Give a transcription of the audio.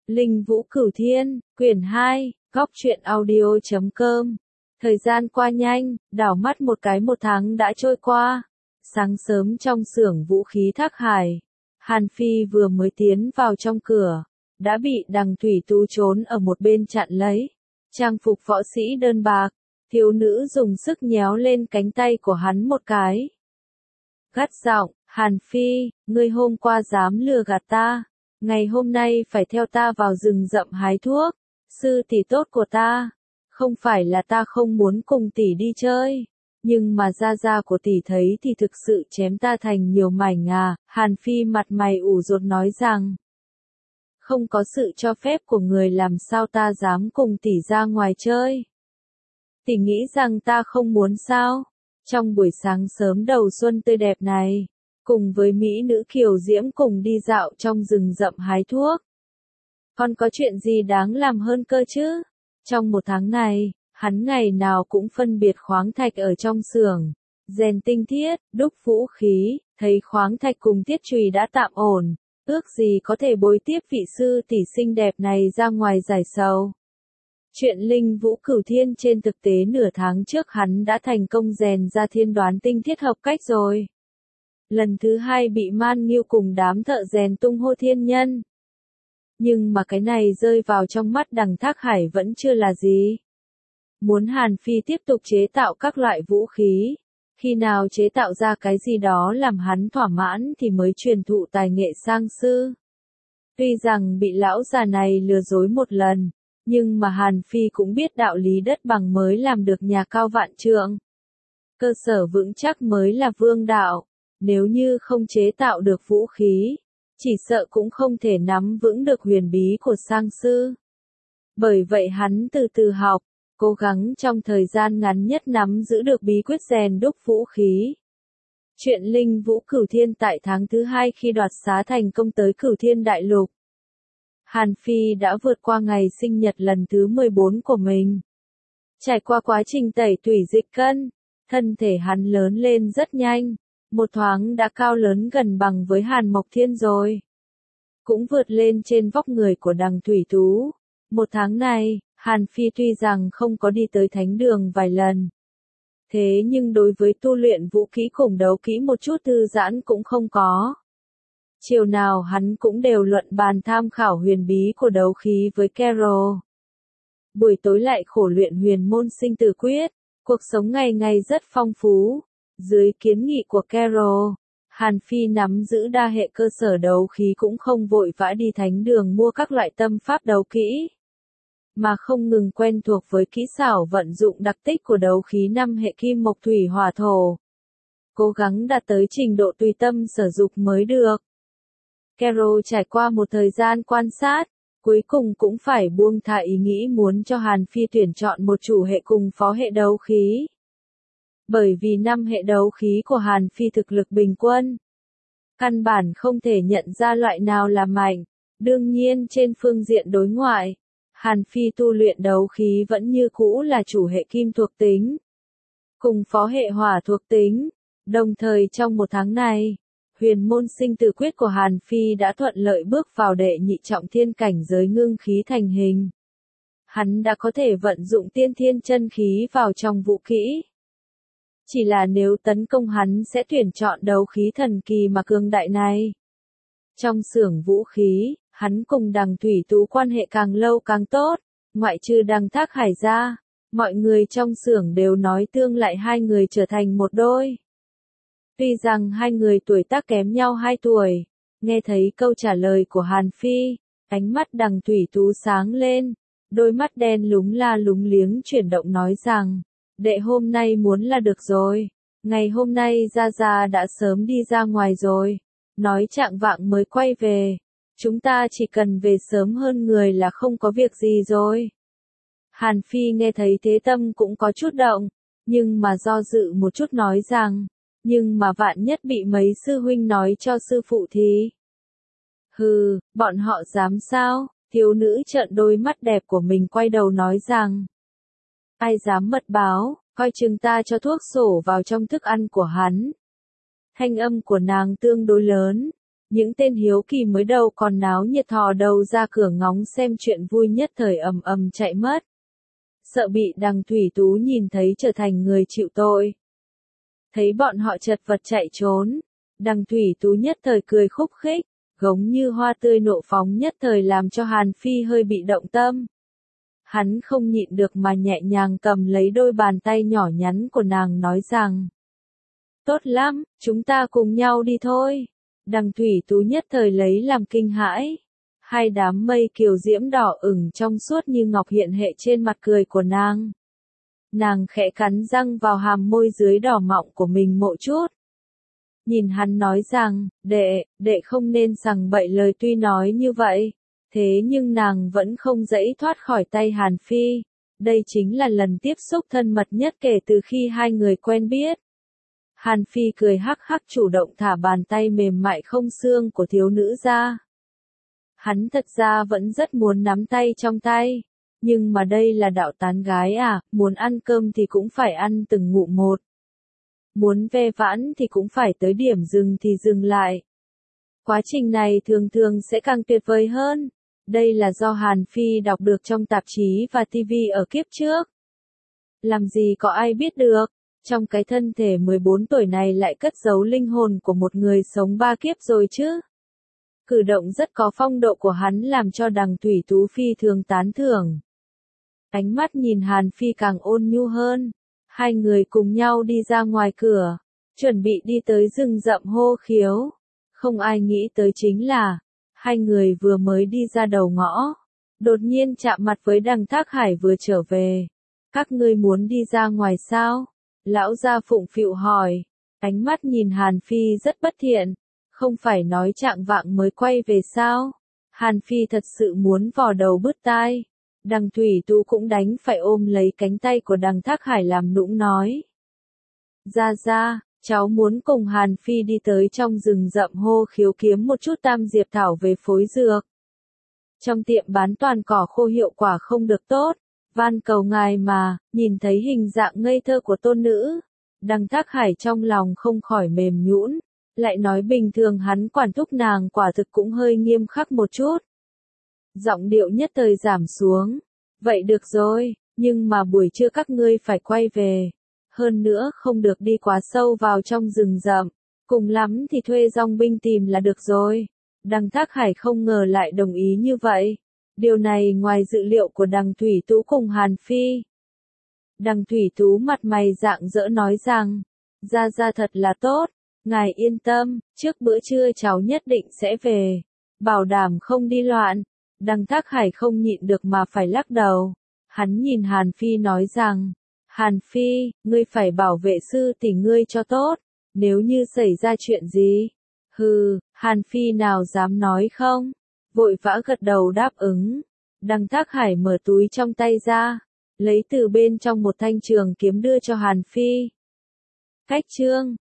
Linh Vũ Cửu Thiên, quyển 2, góc truyện audio.com. Thời gian qua nhanh, đảo mắt một cái một tháng đã trôi qua. Sáng sớm trong xưởng vũ khí Thác Hải, Hàn Phi vừa mới tiến vào trong cửa, đã bị Đằng Thủy Tú trốn ở một bên chặn lấy. Trang phục võ sĩ đơn bạc, thiếu nữ dùng sức nhéo lên cánh tay của hắn một cái. Gắt giọng, Hàn Phi, ngươi hôm qua dám lừa gạt ta, ngày hôm nay phải theo ta vào rừng rậm hái thuốc, sư tỷ tốt của ta. Không phải là ta không muốn cùng tỷ đi chơi, nhưng mà gia gia của tỷ thấy thì thực sự chém ta thành nhiều mảnh à. Hàn Phi mặt mày ủ rột nói rằng, không có sự cho phép của người làm sao ta dám cùng tỷ ra ngoài chơi. Tỷ nghĩ rằng ta không muốn sao? Trong buổi sáng sớm đầu xuân tươi đẹp này, cùng với mỹ nữ kiều diễm cùng đi dạo trong rừng rậm hái thuốc, còn có chuyện gì đáng làm hơn cơ chứ? Trong một tháng này, hắn ngày nào cũng phân biệt khoáng thạch ở trong xưởng, rèn tinh thiết, đúc vũ khí, thấy khoáng thạch cùng thiết chùy đã tạm ổn, ước gì có thể bối tiếp vị sư tỷ xinh đẹp này ra ngoài giải sầu. Chuyện Linh Vũ Cửu Thiên trên thực tế nửa tháng trước hắn đã thành công rèn ra thiên đoán tinh thiết hợp cách rồi. Lần thứ hai bị Man Nghiêu cùng đám thợ rèn tung hô thiên nhân. Nhưng mà cái này rơi vào trong mắt Đằng Thác Hải vẫn chưa là gì. Muốn Hàn Phi tiếp tục chế tạo các loại vũ khí, khi nào chế tạo ra cái gì đó làm hắn thỏa mãn thì mới truyền thụ tài nghệ sang sư. Tuy rằng bị lão già này lừa dối một lần, nhưng mà Hàn Phi cũng biết đạo lý đất bằng mới làm được nhà cao vạn trượng. Cơ sở vững chắc mới là vương đạo, nếu như không chế tạo được vũ khí, chỉ sợ cũng không thể nắm vững được huyền bí của sang sư. Bởi vậy hắn từ từ học, cố gắng trong thời gian ngắn nhất nắm giữ được bí quyết rèn đúc vũ khí. Chuyện Linh Vũ Cửu Thiên tại tháng thứ 2 khi đoạt xá thành công tới Cửu Thiên Đại Lục. Hàn Phi đã vượt qua ngày sinh nhật lần thứ 14 của mình. Trải qua quá trình tẩy tủy dịch cân, thân thể hắn lớn lên rất nhanh, một thoáng đã cao lớn gần bằng với Hàn Mộc Thiên rồi. Cũng vượt lên trên vóc người của Đằng Thủy Tú. Một tháng này, Hàn Phi tuy rằng không có đi tới thánh đường vài lần. Thế nhưng đối với tu luyện vũ khí cùng đấu kỹ một chút thư giãn cũng không có. Chiều nào hắn cũng đều luận bàn tham khảo huyền bí của đấu khí với Carol. Buổi tối lại khổ luyện huyền môn sinh tử quyết, cuộc sống ngày ngày rất phong phú. Dưới kiến nghị của Carol, Hàn Phi nắm giữ đa hệ cơ sở đấu khí cũng không vội vã đi thánh đường mua các loại tâm pháp đấu kỹ, mà không ngừng quen thuộc với kỹ xảo vận dụng đặc tích của đấu khí 5 hệ kim mộc thủy hỏa thổ. Cố gắng đạt tới trình độ tùy tâm sở dục mới được. Carol trải qua một thời gian quan sát, cuối cùng cũng phải buông thả ý nghĩ muốn cho Hàn Phi tuyển chọn một chủ hệ cùng phó hệ đấu khí. Bởi vì 5 hệ đấu khí của Hàn Phi thực lực bình quân, căn bản không thể nhận ra loại nào là mạnh. Đương nhiên trên phương diện đối ngoại, Hàn Phi tu luyện đấu khí vẫn như cũ là chủ hệ kim thuộc tính, cùng phó hệ hỏa thuộc tính. Đồng thời trong một tháng này, huyền môn sinh tử quyết của Hàn Phi đã thuận lợi bước vào đệ nhị trọng thiên cảnh giới ngưng khí thành hình. Hắn đã có thể vận dụng tiên thiên chân khí vào trong vũ kỹ. Chỉ là nếu tấn công hắn sẽ tuyển chọn đấu khí thần kỳ mà cường đại này. Trong xưởng vũ khí, hắn cùng Đằng Thủy Tú quan hệ càng lâu càng tốt, ngoại trừ Đằng Thác Hải ra, mọi người trong xưởng đều nói tương lại hai người trở thành một đôi. Tuy rằng hai người tuổi tác kém nhau 2 tuổi, nghe thấy câu trả lời của Hàn Phi, ánh mắt Đằng Thủy Tú sáng lên, đôi mắt đen lúng la lúng liếng chuyển động nói rằng, đệ hôm nay muốn là được rồi, ngày hôm nay Gia Gia đã sớm đi ra ngoài rồi, nói chạng vạng mới quay về, chúng ta chỉ cần về sớm hơn người là không có việc gì rồi. Hàn Phi nghe thấy thế tâm cũng có chút động, nhưng mà do dự một chút nói rằng, nhưng mà vạn nhất bị mấy sư huynh nói cho sư phụ thì. Hừ, bọn họ dám sao? Thiếu nữ trợn đôi mắt đẹp của mình quay đầu nói rằng, ai dám mật báo, coi chừng ta cho thuốc sổ vào trong thức ăn của hắn. Thanh âm của nàng tương đối lớn, Những tên hiếu kỳ mới đầu còn náo nhiệt thò đầu ra cửa ngóng xem chuyện vui nhất thời ầm ầm chạy mất. Sợ bị Đằng Thủy Tú nhìn thấy trở thành người chịu tội. Thấy bọn họ chật vật chạy trốn, Đằng Thủy Tú nhất thời cười khúc khích, gống như hoa tươi nộ phóng nhất thời làm cho Hàn Phi hơi bị động tâm. Hắn không nhịn được mà nhẹ nhàng cầm lấy đôi bàn tay nhỏ nhắn của nàng nói rằng: tốt lắm, chúng ta cùng nhau đi thôi. Đằng Thủy Tú nhất thời lấy làm kinh hãi. Hai đám mây kiều diễm đỏ ửng trong suốt như ngọc hiện hệ trên mặt cười của nàng. Nàng khẽ cắn răng vào hàm môi dưới đỏ mọng của mình một chút. Nhìn hắn nói rằng, đệ không nên sằng bậy lời tuy nói như vậy. Thế nhưng nàng vẫn không dãy thoát khỏi tay Hàn Phi. Đây chính là lần tiếp xúc thân mật nhất kể từ khi hai người quen biết. Hàn Phi cười hắc hắc chủ động thả bàn tay mềm mại không xương của thiếu nữ ra. Hắn thật ra vẫn rất muốn nắm tay trong tay. Nhưng mà đây là đạo tán gái à, muốn ăn cơm thì cũng phải ăn từng ngụm một. Muốn ve vãn thì cũng phải tới điểm dừng thì dừng lại. Quá trình này thường thường sẽ càng tuyệt vời hơn. Đây là do Hàn Phi đọc được trong tạp chí và TV ở kiếp trước. Làm gì có ai biết được, trong cái thân thể 14 tuổi này lại cất giấu linh hồn của một người sống 3 kiếp rồi chứ. Cử động rất có phong độ của hắn làm cho Đằng Thủy Tú phi thường tán thưởng. Ánh mắt nhìn Hàn Phi càng ôn nhu hơn. Hai người cùng nhau đi ra ngoài cửa, chuẩn bị đi tới rừng rậm hô khiếu. Không ai nghĩ tới chính là, hai người vừa mới đi ra đầu ngõ, đột nhiên chạm mặt với Đằng Thác Hải vừa trở về. Các ngươi muốn đi ra ngoài sao? Lão gia phụng phịu hỏi. Ánh mắt nhìn Hàn Phi rất bất thiện. Không phải nói trạng vạng mới quay về sao? Hàn Phi thật sự muốn vò đầu bứt tai. Đằng Thủy Tú cũng đánh phải ôm lấy cánh tay của Đằng Thác Hải làm nũng nói. Ra, cháu muốn cùng Hàn Phi đi tới trong rừng rậm hô khiếu kiếm một chút tam diệp thảo về phối dược. Trong tiệm bán toàn cỏ khô hiệu quả không được tốt. Van cầu ngài mà, nhìn thấy hình dạng ngây thơ của tôn nữ. Đằng Thác Hải trong lòng không khỏi mềm nhũn, lại nói bình thường hắn quản thúc nàng quả thực cũng hơi nghiêm khắc một chút. Giọng điệu nhất thời giảm xuống. Vậy được rồi, nhưng mà buổi trưa các ngươi phải quay về. Hơn nữa không được đi quá sâu vào trong rừng rậm. Cùng lắm thì thuê dòng binh tìm là được rồi. Đằng Thác Hải không ngờ lại đồng ý như vậy. Điều này ngoài dự liệu của Đằng Thủy Tú cùng Hàn Phi. Đằng Thủy Tú mặt mày rạng rỡ nói rằng, ra thật là tốt, ngài yên tâm, trước bữa trưa cháu nhất định sẽ về, bảo đảm không đi loạn. Đằng Thác Hải không nhịn được mà phải lắc đầu. Hắn nhìn Hàn Phi nói rằng, Hàn Phi, ngươi phải bảo vệ sư tỷ ngươi cho tốt, nếu như xảy ra chuyện gì. Hừ, Hàn Phi nào dám nói không? Vội vã gật đầu đáp ứng. Đằng Thác Hải mở túi trong tay ra, lấy từ bên trong một thanh trường kiếm đưa cho Hàn Phi. Cách chương